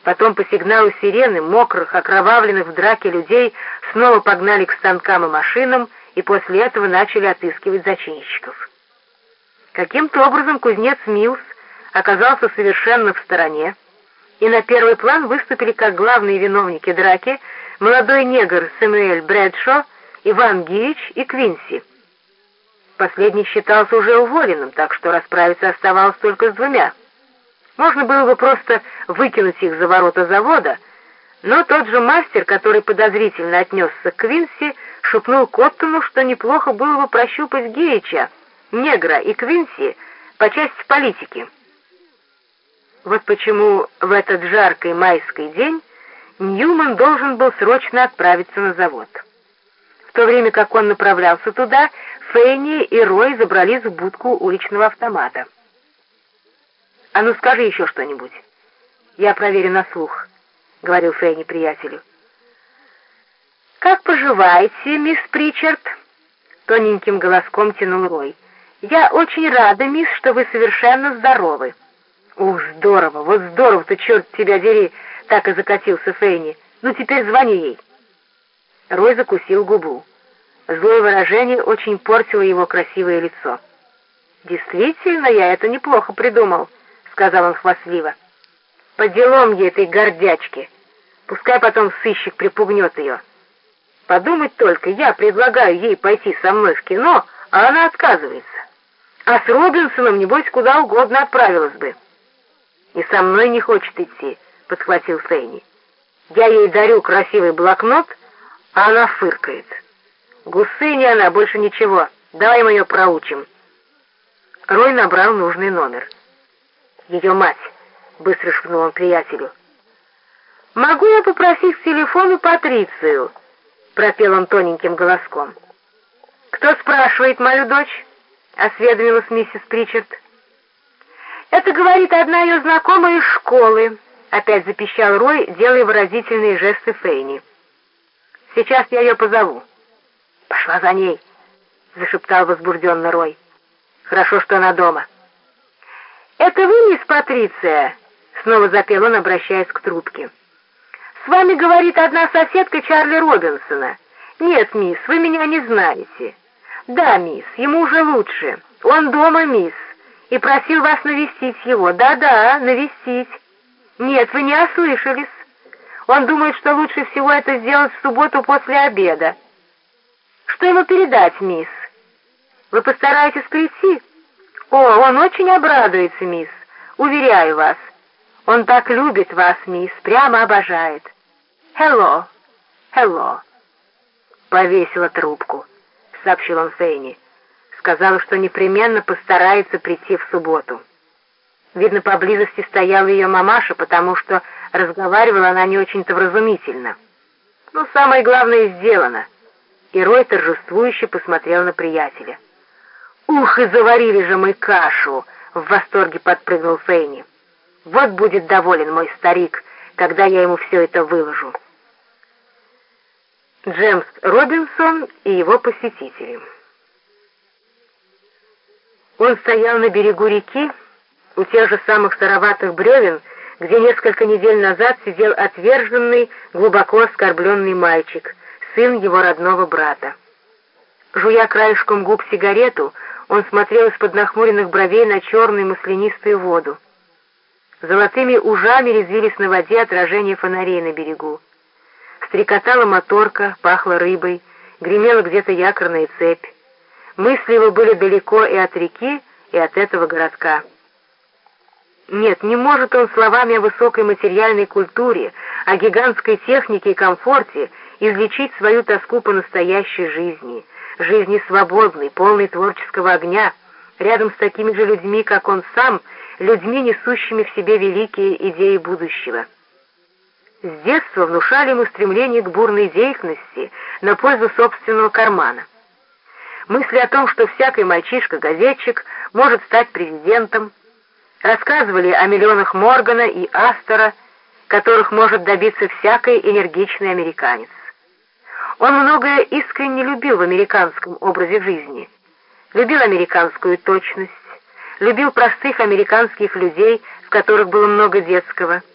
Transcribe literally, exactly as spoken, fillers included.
Потом по сигналу сирены мокрых, окровавленных в драке людей снова погнали к станкам и машинам, и после этого начали отыскивать зачинщиков. Каким-то образом кузнец Милс оказался совершенно в стороне, и на первый план выступили как главные виновники драки молодой негр Сэмюэль Брэдшо, Иван Гирич и Квинси. Последний считался уже уволенным, так что расправиться оставалось только с двумя. Можно было бы просто выкинуть их за ворота завода, но тот же мастер, который подозрительно отнесся к Квинси, шепнул Коттону, что неплохо было бы прощупать Гирича, негра и Квинси по части политики. Вот почему в этот жаркий майский день Ньюман должен был срочно отправиться на завод. В то время как он направлялся туда, Фейни и Рой забрались в будку уличного автомата. «А ну скажи еще что-нибудь. Я проверю на слух», — говорил Фейни приятелю. «Как поживаете, мисс Причард?» — тоненьким голоском тянул Рой. «Я очень рада, мисс, что вы совершенно здоровы». «Ух, здорово, вот здорово-то, черт тебя дери!» — так и закатился Фейни. «Ну теперь звони ей». Рой закусил губу. Злое выражение очень портило его красивое лицо. «Действительно, я это неплохо придумал», — сказал он хвастливо. «По делам ей этой гордячки. Пускай потом сыщик припугнет ее. Подумать только, я предлагаю ей пойти со мной в кино, а она отказывается. А с Робинсоном, небось, куда угодно отправилась бы». «И со мной не хочет идти», — подхватил Фейни. «Я ей дарю красивый блокнот, а она фыркает. Гусыня она, больше ничего. Давай мы ее проучим». Рой набрал нужный номер. «Ее мать», — быстро шепнул он приятелю. «Могу я попросить к телефону Патрицию?» — пропел он тоненьким голоском. «Кто спрашивает мою дочь?» — осведомилась миссис Причард. «Это, говорит, одна ее знакомая из школы», — опять запищал Рой, делая выразительные жесты Фейни. «Сейчас я ее позову». «Пошла за ней», — зашептал возбужденно Рой. «Хорошо, что она дома». «Это вы, мисс Патриция?» — снова запел он, обращаясь к трубке. «С вами, говорит, одна соседка Чарли Робинсона. Нет, мисс, вы меня не знаете». «Да, мисс, ему уже лучше. Он дома, мисс, и просил вас навестить его. Да-да, навестить». «Нет, вы не ослышались. Он думает, что лучше всего это сделать в субботу после обеда». «Что ему передать, мисс? Вы постараетесь прийти?» «О, он очень обрадуется, мисс, уверяю вас. Он так любит вас, мисс, прямо обожает. Hello, hello». «Повесила трубку», — сообщил он Фейни. «Сказала, что непременно постарается прийти в субботу». Видно, поблизости стояла ее мамаша, потому что разговаривала она не очень-то вразумительно. Но самое главное сделано. И Рой торжествующе посмотрел на приятеля. «Ух, и заварили же мы кашу!» — в восторге подпрыгнул Фейни. «Вот будет доволен мой старик, когда я ему все это выложу». Джеймс Робинсон и его посетители. Он стоял на берегу реки, у тех же самых сыроватых бревен, где несколько недель назад сидел отверженный, глубоко оскорбленный мальчик, сын его родного брата. Жуя краешком губ сигарету, он смотрел из-под нахмуренных бровей на черную маслянистую воду. Золотыми ужами резвились на воде отражения фонарей на берегу. Стрекотала моторка, пахло рыбой, гремела где-то якорная цепь. Мысли его были далеко и от реки, и от этого городка. Нет, не может он словами о высокой материальной культуре, о гигантской технике и комфорте излечить свою тоску по настоящей жизни, жизни свободной, полной творческого огня, рядом с такими же людьми, как он сам, людьми, несущими в себе великие идеи будущего. С детства внушали ему стремление к бурной деятельности на пользу собственного кармана. Мысли о том, что всякий мальчишка-газетчик может стать президентом, рассказывали о миллионах Моргана и Астора, которых может добиться всякий энергичный американец. Он многое искренне любил в американском образе жизни. Любил американскую точность, любил простых американских людей, в которых было много детского,